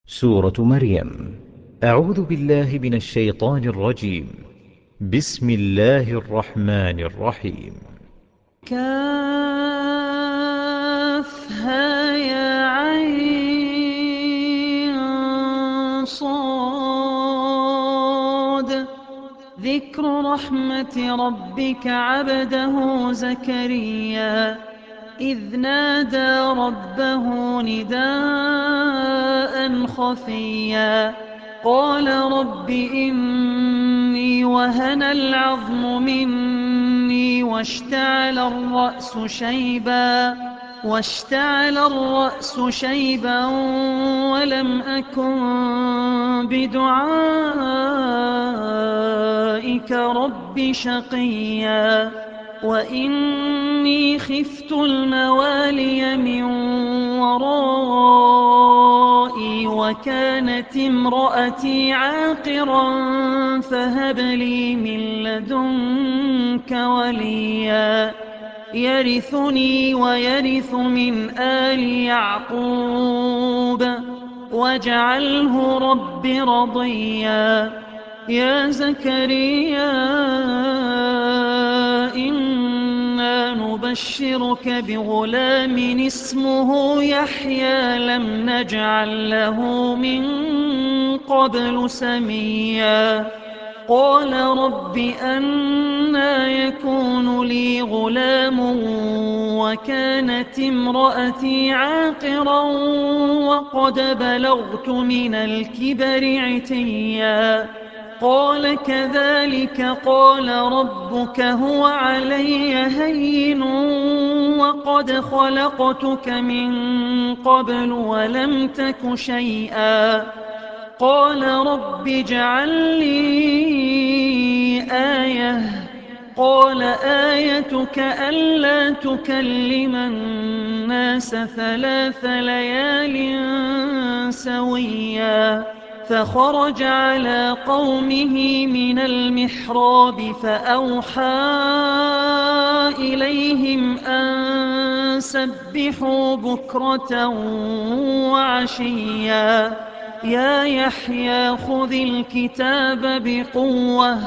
سورة مريم. أعوذ بالله من الشيطان الرجيم. بسم الله الرحمن الرحيم. كافها يا عين صاد ذكر رحمة ربك عبده زكريا إذ نادى ربه نداء خفيا قال رب إني وهن العظم مني واشتعل الرأس شيبا ولم أكن بدعائك رب شقيا وإني خفت الموالي من ورائي وكانت امرأتي عاقرا فهب لي من لدنك وليا يرثني ويرث من آل يعقوب واجعله رب رضيا يا زكريا إنا نبشرك بغلام اسمه يحيى لم نجعل له من قبل سميا قال رب أنى يكون لي غلام وكانت امرأتي عاقرا وقد بلغت من الكبر عتيا قال كذلك قال ربك هو علي هين وقد خلقتك من قبل ولم تك شيئا قال رب اجعل لي آية قال آيتك ألا تكلم الناس 3 ليال سويا فخرج على قومه من المحراب فأوحى إليهم أن سبحوا بكرة وعشيا يا يحيى خذ الكتاب بقوة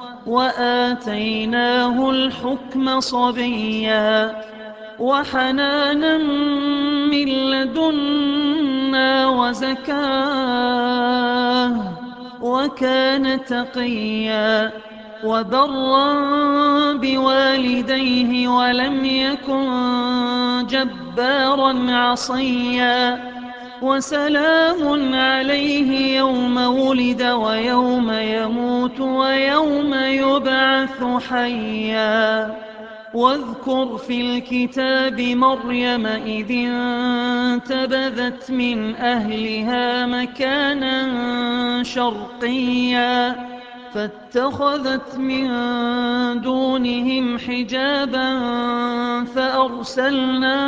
وآتيناه الحكم صبيا وحنانا من لدنا وزكاه وكان تقيا وبرا بوالديه ولم يكن جبارا عصيا وسلام عليه يوم ولد ويوم يموت ويوم يبعث حيا واذكر في الكتاب مريم إذ انتبذت من أهلها مكانا شرقيا فاتخذت من دونهم حجابا فأرسلنا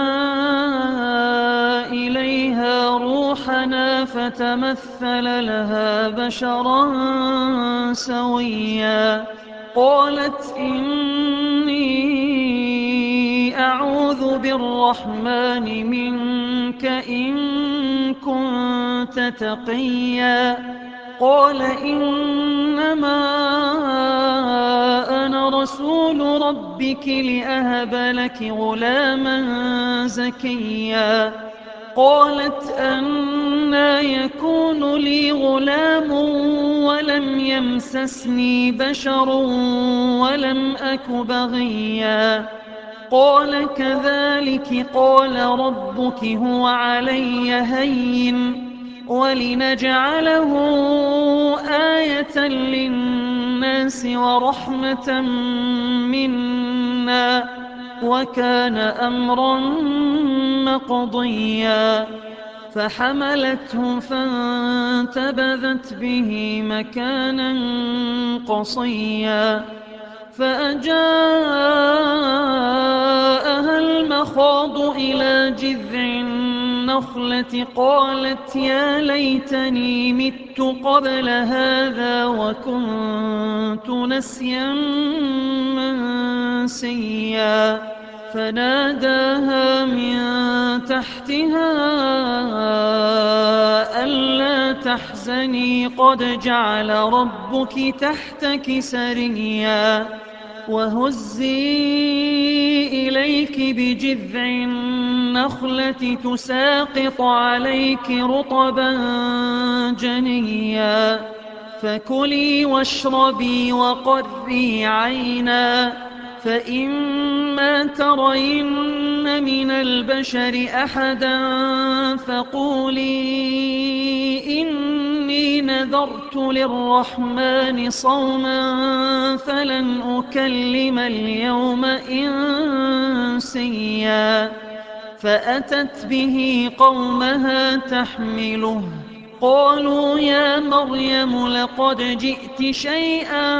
إليها روحنا فتمثل لها بشرا سويا قالت إني أعوذ بالرحمن منك إن كنت تقيا قال إنما أنا رسول ربك لأهب لك غلاما زكيا قالت أنى يكون لي غلام ولم يمسسني بشر ولم أك بغيا قال كذلك قال ربك هو علي هين ولنجعله آية للناس ورحمة منا وكان أمرا مقضيا فحملته فانتبذت به مكانا قصيا فأجاءها المخاض إلى جذع النخلة قالت يا ليتني مت قبل هذا وكنت نسيا منسيا فناداها من تحتها ألا تحزني قد جعل ربك تحتك سريا وهزي إليك بجذع النخلة تساقط عليك رطبا جنيا فكلي واشربي وقري عينا فإما ترين من البشر أحدا فقولي إني نذرت للرحمن صوما فلن أكلم اليوم إنسيا فأتت به قومها تحمله قالوا يا مريم لقد جئت شيئا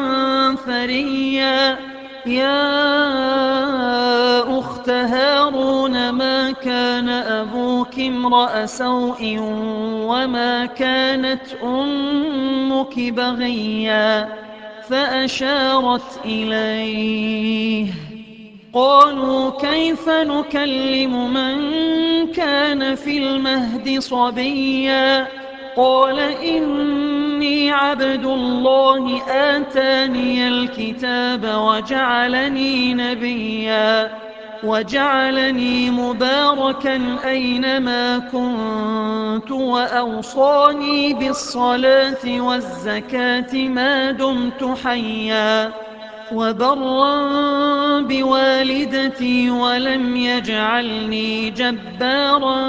فريا يا أخت هارون ما كان أبوك امرأ سوء وما كانت أمك بغيا فأشارت إليه قالوا كيف نكلم من كان في المهد صبيا قال إني عبد الله آتاني الكتاب وجعلني نبيا وجعلني مباركا أينما كنت وأوصاني بالصلاة والزكاة ما دمت حيا وبرا بوالدتي ولم يجعلني جبارا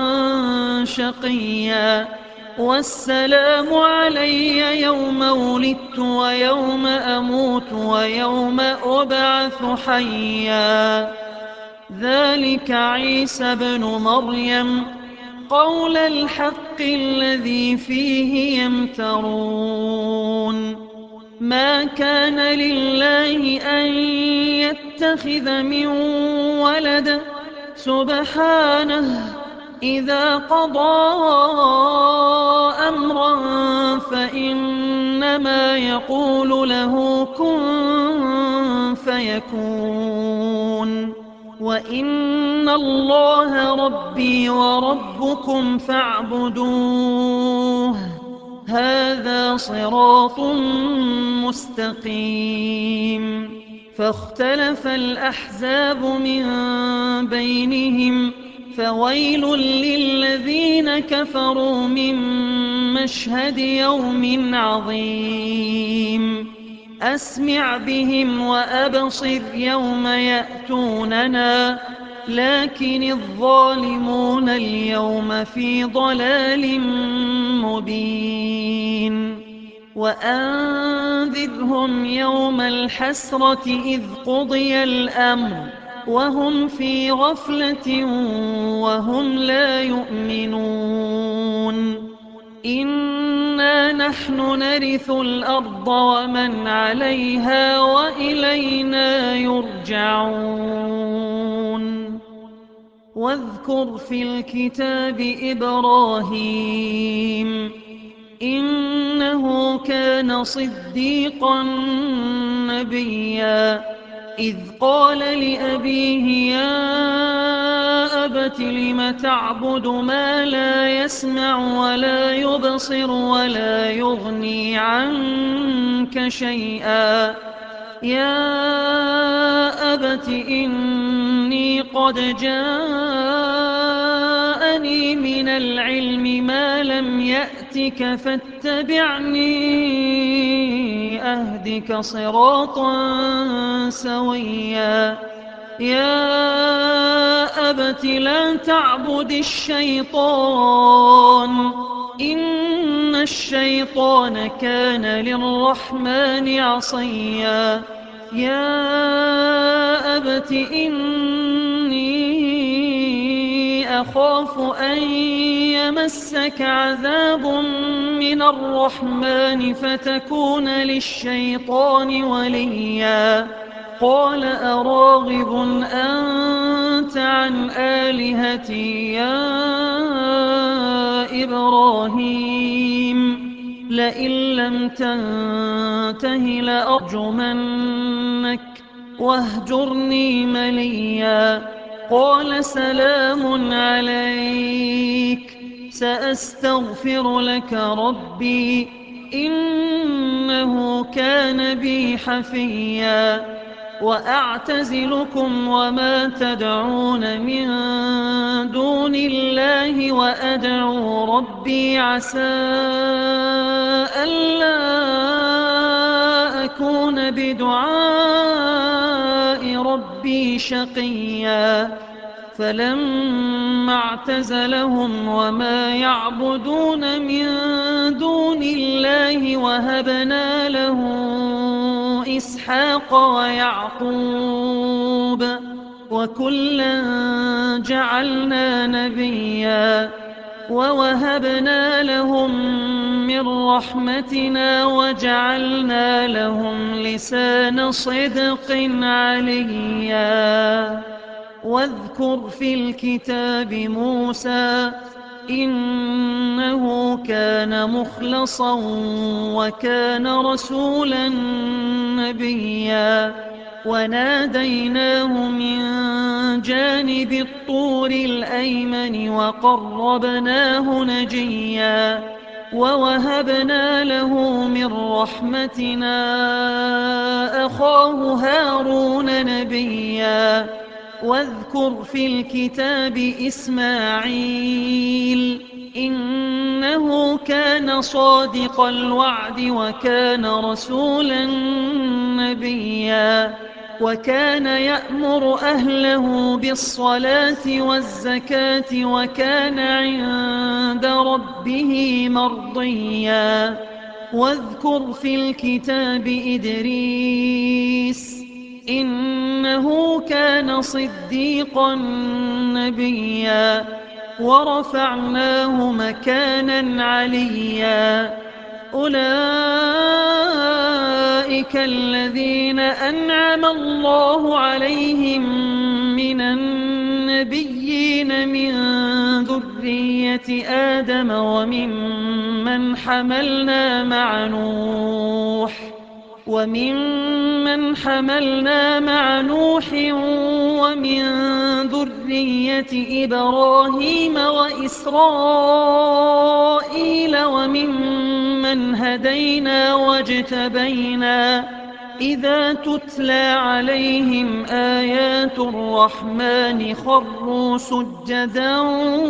شقيا والسلام علي يوم ولدت ويوم أموت ويوم أبعث حيا ذلك عيسى ابن مريم قول الحق الذي فيه يمترون ما كان لله أن يتخذ من ولد سبحانه إذا قضى أمرا فإنما يقول له كن فيكون وإن الله ربي وربكم فاعبدوه هذا صراط مستقيم فاختلف الأحزاب من بينهم فويل للذين كفروا من مشهد يوم عظيم أسمع بهم وأبصر يوم يأتوننا لكن الظالمون اليوم في ضلال مبين وأنذرهم يوم الحسرة إذ قضي الأمر وهم في غفلة وهم لا يؤمنون إنا نحن نرث الأرض ومن عليها وإلينا يرجعون واذكر في الكتاب إبراهيم إنه كان صديقا نبيا إذ قال لأبيه يا أبت لم تعبد ما لا يسمع ولا يبصر ولا يغني عنك شيئا يا أبت إني قد جاءني من العلم ما لم يأتك فاتبعني أهدك صراطا سويا يا أبت لا تعبد الشيطان إن الشيطان كان للرحمن عصيا يا أبت إني أخاف أن يمسك عذاب من الرحمن فتكون للشيطان وليا قال أراغب أنت عن آلهتي يا إبراهيم لئن لم تنته لأرجمنك واهجرني مليا قال سلام عليك سأستغفر لك ربي إنه كان بي حفيا وأعتزلكم وما تدعون من دون الله وأدعو ربي عسى ألا أكون بدعاء ربي شقيا فلما اعتزلهم وما يعبدون من دون الله وهبنا له إسحاق ويعقوب وكلا جعلنا نبيا ووهبنا لهم من رحمتنا وجعلنا لهم لسان صدق عليا واذكر في الكتاب موسى إنه كان مخلصا وكان رسولا نبيا وناديناه من جانب الطور الأيمن وقربناه نجيا ووهبنا له من رحمتنا أخاه هارون نبيا واذكر في الكتاب إسماعيل إنه كان صادق الوعد وكان رسولا نبيا وكان يأمر أهله بالصلاة والزكاة وكان عند ربه مرضيا واذكر في الكتاب إدريس إنه كان صديقا نبيا ورفعناه مكانا عليا أولئك الذين أنعم الله عليهم من النبيين من ذرية آدم وممن حملنا مع نوح ومن ذرية إبراهيم وإسرائيل وممن هدينا واجتبينا إذا تتلى عليهم آيات الرحمن خروا سجدا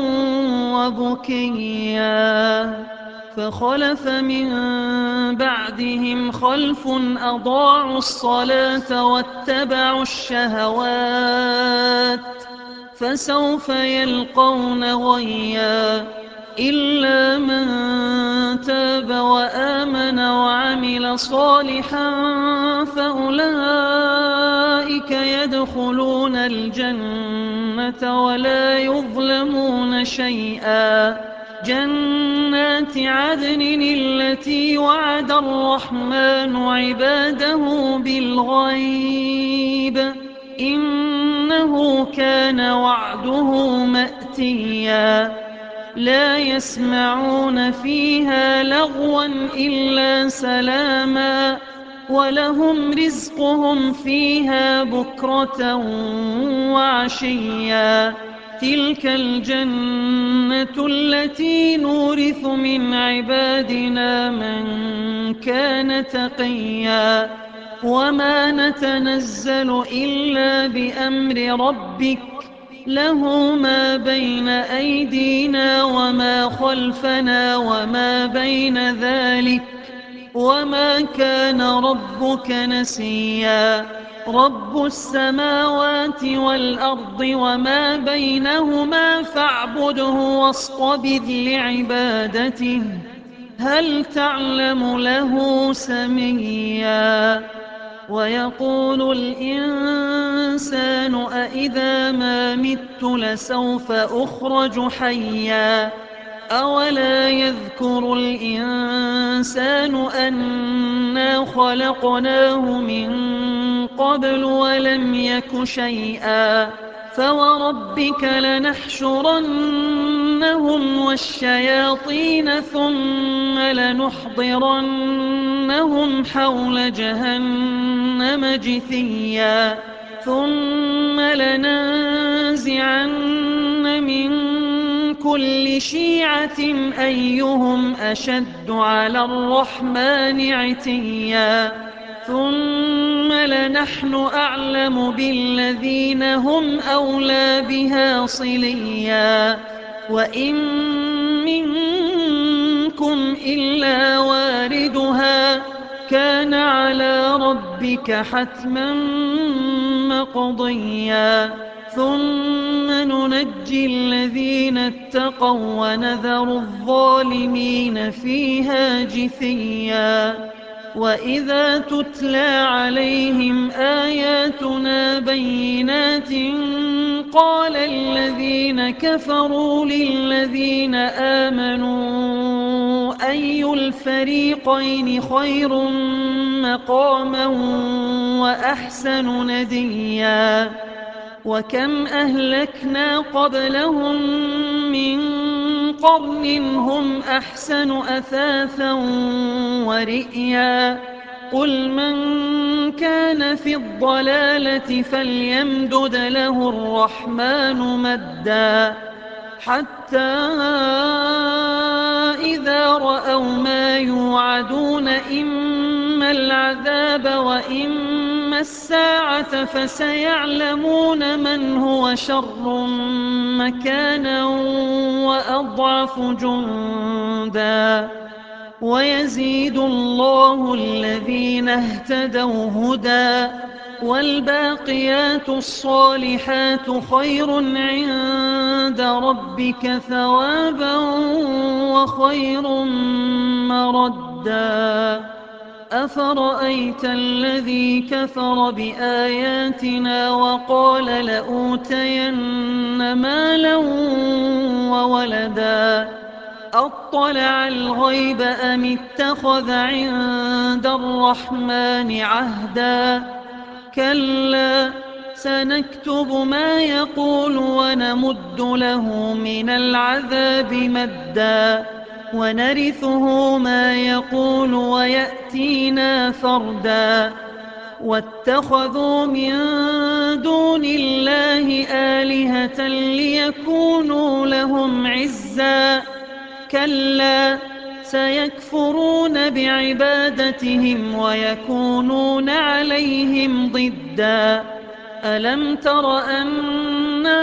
وبكيا فخلف من بعدهم خلف أضاعوا الصلاة واتبعوا الشهوات فسوف يلقون غيا إلا من تاب وآمن وعمل صالحا فأولئك يدخلون الجنة ولا يظلمون شيئا جنات عدن التي وعد الرحمن عباده بالغيب إنه كان وعده مأتيا لا يسمعون فيها لغوا إلا سلاما ولهم رزقهم فيها بكرة وعشيا تلك الجنة التي نورث من عبادنا من كان تقيا وما نتنزل إلا بأمر ربك له ما بين أيدينا وما خلفنا وما بين ذلك وما كان ربك نسيا رب السماوات والأرض وما بينهما فاعبده واصطبر لعبادته هل تعلم له سميا ويقول الإنسان أإذا ما مت لسوف أخرج حيا أولا يذكر الإنسان أنا خلقناه من قبل ولم يك شيئا فوربك لنحشرنهم والشياطين ثم لنحضرنهم حول جهنم جثيا ثم لننزعن من كل شيعة أيهم أشد على الرحمن عتيا ثم لنحن أعلم بالذين هم أولى بها صليا وإن منكم إلا واردها كان على ربك حتما مقضيا ثم ننجي الذين اتقوا ونذر الظالمين فيها جثيا وإذا تتلى عليهم آياتنا بينات قال الذين كفروا للذين آمنوا أي الفريقين خير مقاما وأحسن نديا وكم أهلكنا قبلهم من قرن هم أحسن أثاثا ورئيا قل من كان في الضلالة فليمدد له الرحمن مدا حتى إذا رأوا ما يوعدون إما العذاب وإما الساعة فسيعلمون من هو شر مكانا وأضعف جندا ويزيد الله الذين اهتدوا هدى والباقيات الصالحات خير عند ربك ثوابا وخير مردا أفرأيت الذي كفر بآياتنا وقال لأوتين مالا وولدا أطلع الغيب أم اتخذ عند الرحمن عهدا كلا سنكتب ما يقول ونمد له من العذاب مدا ونرثه ما يقول ويأتينا فردا واتخذوا من دون الله آلهة ليكونوا لهم عزا كلا سيكفرون بعبادتهم ويكونون عليهم ضدا ألم تر أنا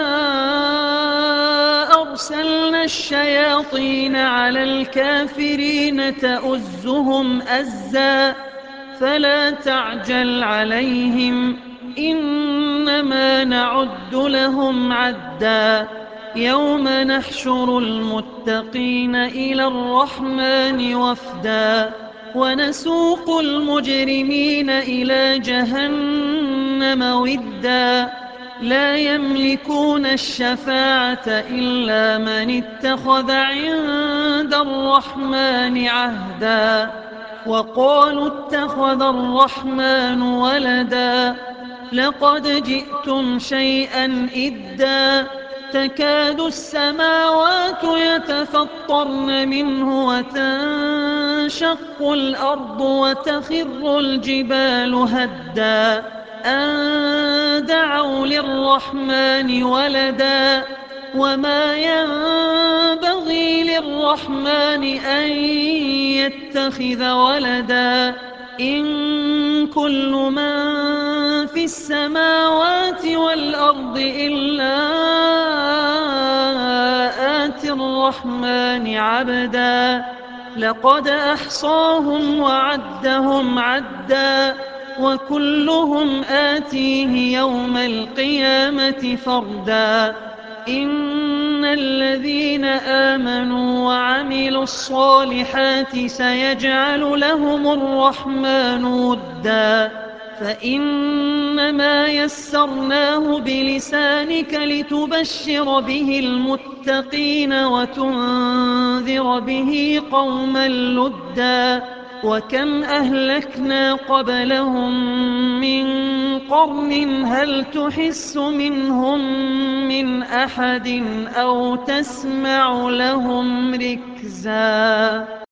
أرسلنا الشياطين على الكافرين تؤزهم أزا فلا تعجل عليهم إنما نعد لهم عدا يوم نحشر المتقين إلى الرحمن وفدا ونسوق المجرمين إلى جهنم ودا لا يملكون الشفاعة إلا من اتخذ عند الرحمن عهدا وقالوا اتخذ الرحمن ولدا لقد جئتم شيئا إدا تكاد السماوات يتفطرن منه وتنشق الأرض وتخر الجبال هدا أن دعوا للرحمن ولدا وما ينبغي للرحمن أن يتخذ ولدا إن كل من في السماوات والأرض إلا آتي الرحمن عبدا لقد أحصاهم وعدهم عدا وكلهم آتيه يوم القيامة فردا إن الذين آمنوا وعملوا الصالحات سيجعل لهم الرحمن ودا فإنما يسرناه بلسانك لتبشر به المتقين وتنذر به قوما لدا وكم أهلكنا قبلهم من قرن هل تحس منهم من أحد أو تسمع لهم ركزا